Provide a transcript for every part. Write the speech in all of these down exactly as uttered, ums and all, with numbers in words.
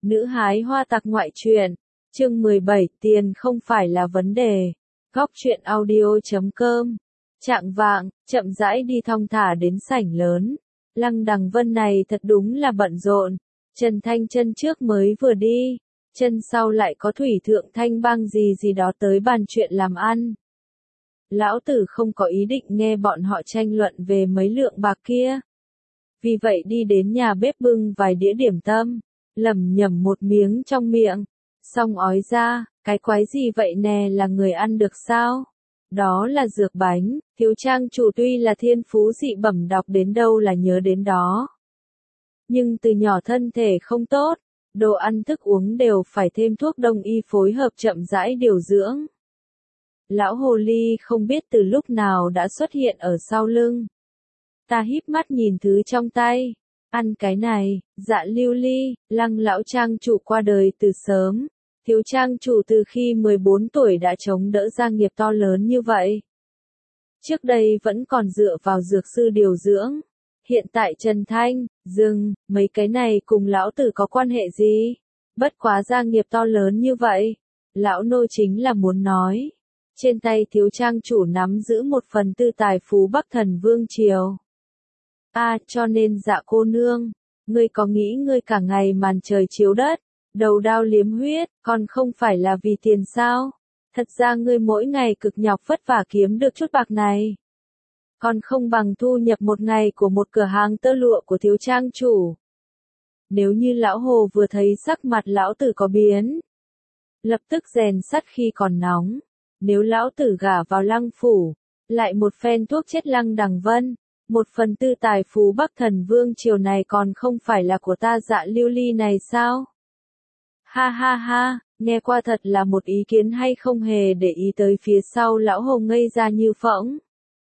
Nữ hái hoa tặc ngoại truyện, chương mười bảy, tiền không phải là vấn đề. Góc truyện audio chấm com. Trạng vạng, chậm rãi đi thong thả đến sảnh lớn. Lăng Đằng Vân này thật đúng là bận rộn. Trần Thanh chân trước mới vừa đi, chân sau lại có Thủy Thượng Thanh bang gì gì đó tới bàn chuyện làm ăn. Lão tử không có ý định nghe bọn họ tranh luận về mấy lượng bạc kia. Vì vậy đi đến nhà bếp bưng vài đĩa điểm tâm, lẩm nhẩm một miếng trong miệng, xong ói ra, cái quái gì vậy nè, là người ăn được sao? Đó là dược bánh, Thiếu Trang chủ tuy là thiên phú dị bẩm, đọc đến đâu là nhớ đến đó. Nhưng từ nhỏ thân thể không tốt, đồ ăn thức uống đều phải thêm thuốc đông y phối hợp chậm rãi điều dưỡng. Lão hồ ly không biết từ lúc nào đã xuất hiện ở sau lưng. Ta híp mắt nhìn thứ trong tay. Ăn cái này, Dạ Lưu Ly, Lăng lão trang chủ qua đời từ sớm. Thiếu trang chủ từ khi mười bốn tuổi đã chống đỡ gia nghiệp to lớn như vậy. Trước đây vẫn còn dựa vào dược sư điều dưỡng. Hiện tại Trần Thanh, dừng, mấy cái này cùng lão tử có quan hệ gì? Bất quá gia nghiệp to lớn như vậy. Lão nô chính là muốn nói. Trên tay thiếu trang chủ nắm giữ một phần tư tài phú Bắc Thần Vương Triều. À, cho nên Dạ cô nương, ngươi có nghĩ ngươi cả ngày màn trời chiếu đất, đầu đao liếm huyết, còn không phải là vì tiền sao? Thật ra ngươi mỗi ngày cực nhọc vất vả kiếm được chút bạc này, còn không bằng thu nhập một ngày của một cửa hàng tơ lụa của thiếu trang chủ. Nếu như lão hồ vừa thấy sắc mặt lão tử có biến, lập tức rèn sắt khi còn nóng. Nếu lão tử gả vào Lăng phủ, lại một phen thuốc chết Lăng Đằng Vân, một phần tư tài phú Bắc Thần Vương Triều này còn không phải là của ta Dạ Lưu Ly này sao? Ha ha ha, nghe qua thật là một ý kiến hay, không hề để ý tới phía sau lão hồ ngây ra như phỗng.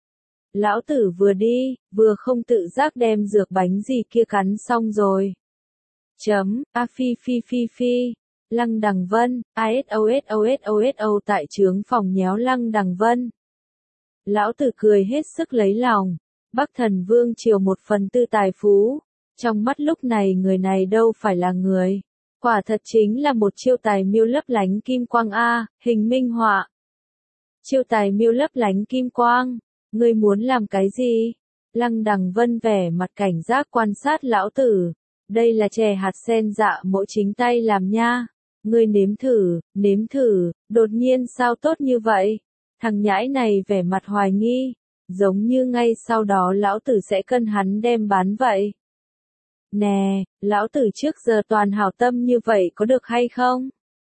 Lão tử vừa đi, vừa không tự giác đem dược bánh gì kia cắn xong rồi. Chấm, a phi phi phi phi. Lăng Đằng Vân, ASOSOSOSO tại trướng phòng nhéo Lăng Đằng Vân. Lão tử cười hết sức lấy lòng. Bắc Thần Vương Triều một phần tư tài phú. Trong mắt lúc này người này đâu phải là người. Quả thật chính là một chiêu tài miêu lấp lánh kim quang A, hình minh họa. Chiêu tài miêu lấp lánh kim quang. Ngươi muốn làm cái gì? Lăng Đằng Vân vẻ mặt cảnh giác quan sát lão tử. Đây là chè hạt sen dạ mỗ chính tay làm nha. Ngươi nếm thử, nếm thử, đột nhiên sao tốt như vậy? Thằng nhãi này vẻ mặt hoài nghi, giống như ngay sau đó lão tử sẽ cân hắn đem bán vậy. Nè, lão tử trước giờ toàn hảo tâm như vậy có được hay không?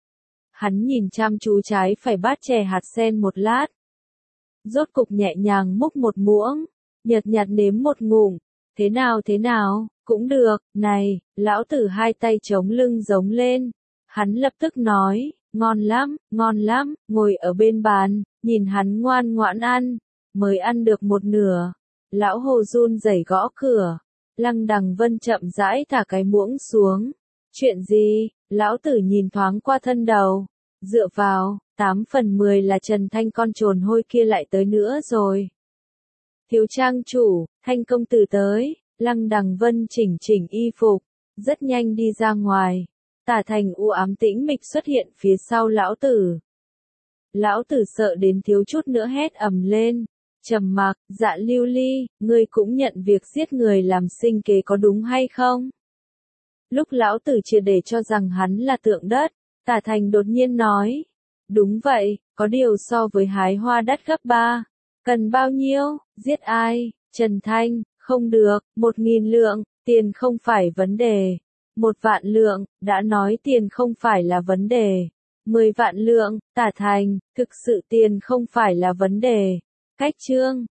Hắn nhìn chăm chú trái phải bát chè hạt sen một lát. Rốt cục nhẹ nhàng múc một muỗng, nhợt nhạt nếm một ngụm. Thế nào thế nào, cũng được, này, lão tử hai tay chống lưng giống lên. Hắn lập tức nói, ngon lắm, ngon lắm, ngồi ở bên bàn, nhìn hắn ngoan ngoãn ăn, mới ăn được một nửa. Lão hồ run rẩy gõ cửa, Lăng Đằng Vân chậm rãi thả cái muỗng xuống. Chuyện gì? Lão tử nhìn thoáng qua thân đầu, dựa vào, tám phần mười là Trần Thanh con trồn hôi kia lại tới nữa rồi. Thiếu trang chủ, Thanh công tử tới. Lăng Đằng Vân chỉnh chỉnh y phục, rất nhanh đi ra ngoài. Tả Thành u ám tĩnh mịch xuất hiện phía sau lão tử. Lão tử sợ đến thiếu chút nữa hét ầm lên. Trầm mặc, Dạ Lưu Ly, ngươi cũng nhận việc giết người làm sinh kế có đúng hay không? Lúc lão tử triệt để cho rằng hắn là tượng đất, Tả Thành đột nhiên nói. Đúng vậy, có điều so với hái hoa đắt gấp ba. Cần bao nhiêu? Giết ai? Trần Thanh, không được, một nghìn lượng, tiền không phải vấn đề. Một vạn lượng, đã nói tiền không phải là vấn đề. Mười vạn lượng, Tả Thành, thực sự tiền không phải là vấn đề. Cách chương,